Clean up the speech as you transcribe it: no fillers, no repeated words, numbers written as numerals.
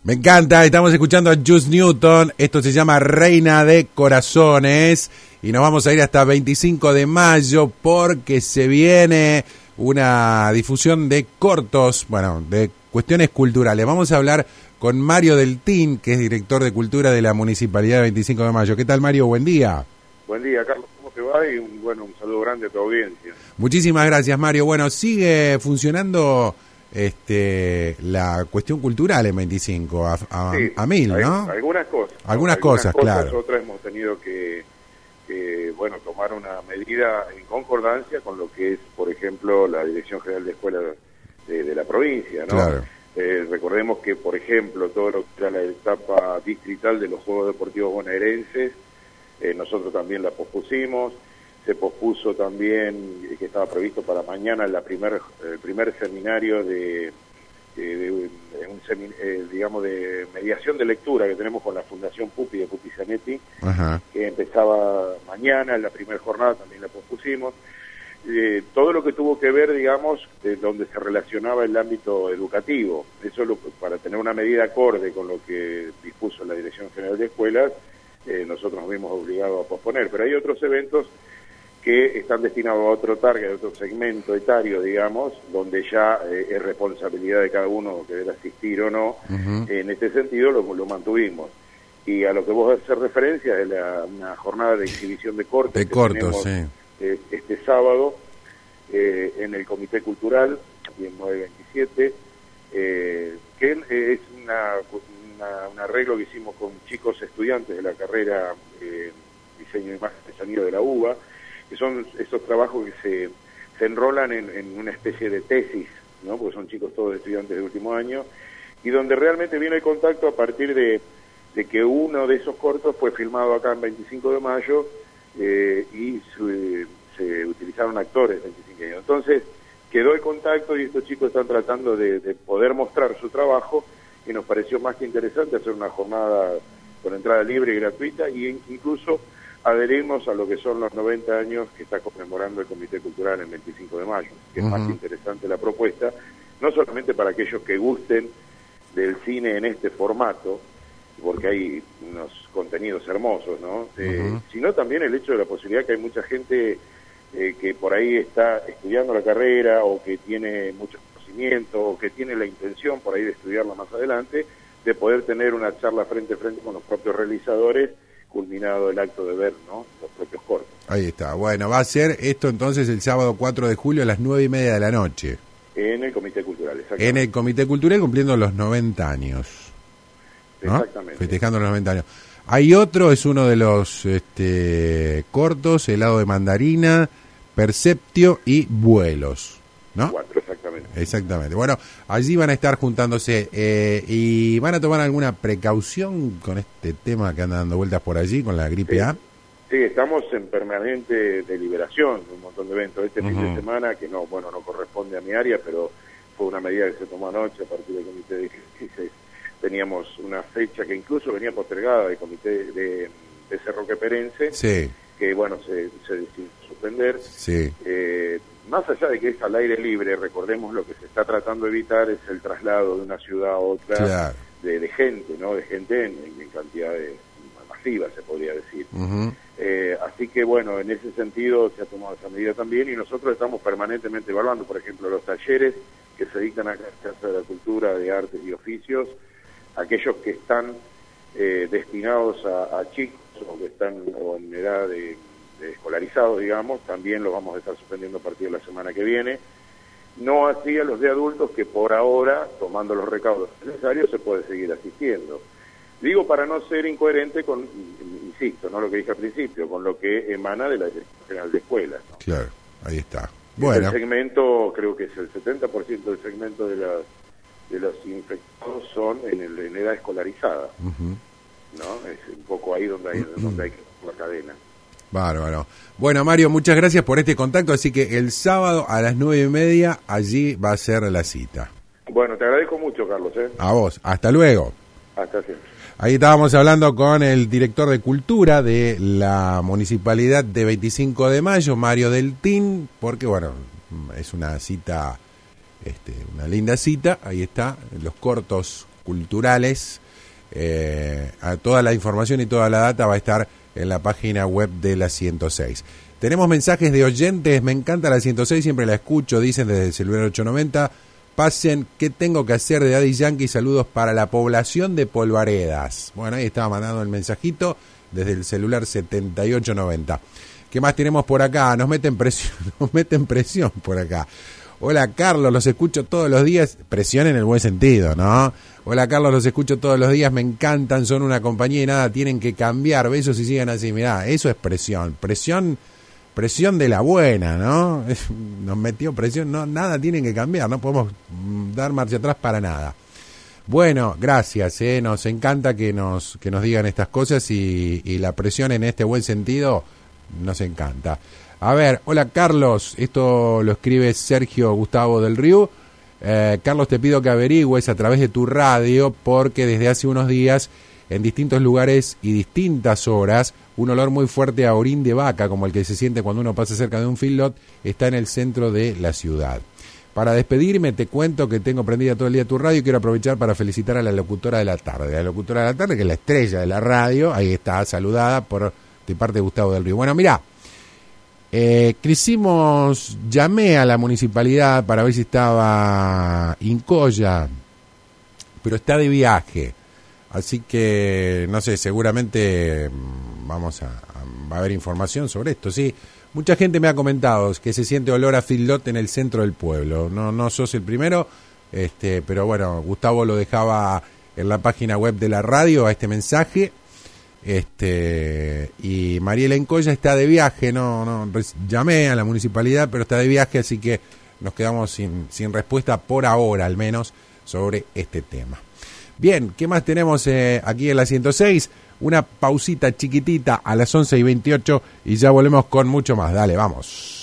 Me encanta, estamos escuchando a Juice Newton, esto se llama Reina de Corazones y nos vamos a ir hasta 25 de mayo porque se viene una difusión de cortos, bueno, de cuestiones culturales. Vamos a hablar con Mario Deltín, que es director de Cultura de la Municipalidad de 25 de mayo. ¿Qué tal, Mario? Buen día. Buen día, Carlos. ¿Cómo te va? Y un saludo grande a tu audiencia. Muchísimas gracias, Mario. Bueno, sigue funcionando la cuestión cultural en 25 sí, a mil, ¿no? Algunas cosas. Algunas cosas, claro. Otras hemos tenido que tomar una medida en concordancia con lo que es, por ejemplo, la Dirección General de Escuelas de la provincia, ¿no? Claro. Recordemos que, por ejemplo, todo lo que era la etapa distrital de los Juegos Deportivos Bonaerenses, nosotros también la pospusimos. Se pospuso también, que estaba previsto para mañana, el primer seminario de mediación de lectura que tenemos con la Fundación Pupi de Pupi Zanetti, que empezaba mañana, en la primera jornada también la pospusimos. Todo lo que tuvo que ver, digamos, donde se relacionaba el ámbito educativo, eso para tener una medida acorde con lo que dispuso la Dirección General de Escuelas, nosotros nos vimos obligados a posponer, pero hay otros eventos que están destinados a otro target, a otro segmento etario, digamos, donde ya es responsabilidad de cada uno querer asistir o no. En este sentido lo mantuvimos. Y a lo que vos haces referencia es una jornada de exhibición de cortes. De cortos, sí. Este sábado en el Comité Cultural, aquí en 927, que es un arreglo que hicimos con chicos estudiantes de la carrera Diseño y Imagen de Sonido de la UBA, que son esos trabajos que se enrolan en una especie de tesis, ¿no? Porque son chicos todos estudiantes de último año, y donde realmente viene el contacto a partir de que uno de esos cortos fue filmado acá en 25 de mayo y se utilizaron actores 25 años. Entonces quedó el contacto y estos chicos están tratando de poder mostrar su trabajo, y nos pareció más que interesante hacer una jornada con entrada libre y gratuita, y incluso adherirnos a lo que son los 90 años que está conmemorando el Comité Cultural el 25 de mayo, que es más interesante la propuesta, no solamente para aquellos que gusten del cine en este formato, porque hay unos contenidos hermosos, ¿no? Sino también el hecho de la posibilidad que hay mucha gente que por ahí está estudiando la carrera, o que tiene mucho conocimiento, o que tiene la intención por ahí de estudiarla más adelante, de poder tener una charla frente a frente con los propios realizadores, culminado el acto de ver, ¿no?, los propios cortos. Ahí está. Bueno, va a ser esto entonces el sábado 4 de julio a las 9:30 de la noche. En el Comité Cultural, exactamente. En el Comité Cultural, cumpliendo los 90 años. ¿No? Exactamente. Festejando los 90 años. Hay otro, es uno de los cortos, Helado de Mandarina, Perceptio y Vuelos, ¿no? 4, exactamente. Exactamente. Bueno, allí van a estar juntándose y van a tomar alguna precaución con este tema que anda dando vueltas por allí, con la gripe A. Sí, estamos en permanente deliberación de un montón de eventos. Este fin de semana, que no corresponde a mi área, pero fue una medida que se tomó anoche a partir del comité de crisis. Teníamos una fecha que incluso venía postergada del comité de Cerro Queperense, sí, que se decidió suspender. Sí. Más allá de que es al aire libre, recordemos lo que se está tratando de evitar es el traslado de una ciudad a otra, claro, de gente, ¿no? De gente en cantidades masivas, se podría decir. Así que, bueno, en ese sentido se ha tomado esa medida también, y nosotros estamos permanentemente evaluando, por ejemplo, los talleres que se dictan acá en la Casa de la Cultura, de Artes y Oficios, aquellos que están destinados a chicos o que están en edad de escolarizados, digamos, también los vamos a estar suspendiendo a partir de la semana que viene. No así a los de adultos, que por ahora, tomando los recaudos necesarios, se puede seguir asistiendo. Digo, para no ser incoherente con, insisto, no lo que dije al principio, con lo que emana de la Dirección General de Escuelas, ¿no? Claro, ahí está. Bueno. El segmento, creo que es el 70% del segmento de los infectados son en edad escolarizada, ¿no? Es un poco ahí donde hay que poner la cadena. Bárbaro. Bueno, Mario, muchas gracias por este contacto, así que el sábado a las 9:30 allí va a ser la cita. Bueno, te agradezco mucho, Carlos. A vos, hasta luego. Hasta siempre. Ahí estábamos hablando con el director de Cultura de la Municipalidad de 25 de mayo, Mario Deltín, porque, bueno, es una cita, una linda cita. Ahí está, los cortos culturales. A toda la información y toda la data va a estar en la página web de la 106. Tenemos mensajes de oyentes, me encanta la 106, siempre la escucho, dicen desde el celular 890. Pasen, ¿qué tengo que hacer de Daddy Yankee? Saludos para la población de Polvaredas. Bueno, ahí estaba mandando el mensajito desde el celular 7890. ¿Qué más tenemos por acá? Nos meten presión por acá. Hola Carlos, los escucho todos los días. Presión en el buen sentido, ¿no? Hola Carlos, los escucho todos los días, me encantan, son una compañía y nada, tienen que cambiar. Besos y sigan así. Mirá, eso es presión de la buena, ¿no? Nos metió presión, no, nada tienen que cambiar, no podemos dar marcha atrás para nada. Bueno, gracias, nos encanta que nos digan estas cosas y la presión en este buen sentido nos encanta. A ver, hola Carlos, esto lo escribe Sergio Gustavo del Río. Carlos, te pido que averigües a través de tu radio porque desde hace unos días en distintos lugares y distintas horas un olor muy fuerte a orín de vaca, como el que se siente cuando uno pasa cerca de un feedlot, está en el centro de la ciudad. Para despedirme te cuento que tengo prendida todo el día tu radio y quiero aprovechar para felicitar a la locutora de la tarde. La locutora de la tarde, que es la estrella de la radio, ahí está, saludada de parte de Gustavo del Río. Bueno, mirá, llamé a la municipalidad para ver si estaba Incoya, pero está de viaje. Así que, no sé, seguramente va a haber información sobre esto, sí. Mucha gente me ha comentado que se siente olor a feedlot en el centro del pueblo. No sos el primero, pero bueno, Gustavo lo dejaba en la página web de la radio a este mensaje. Y Mariela Incoya está de viaje, llamé a la municipalidad, pero está de viaje, así que nos quedamos sin respuesta por ahora, al menos, sobre este tema. Bien, ¿qué más tenemos aquí en la 106? Una pausita chiquitita a las 11:28 y ya volvemos con mucho más. Dale, vamos.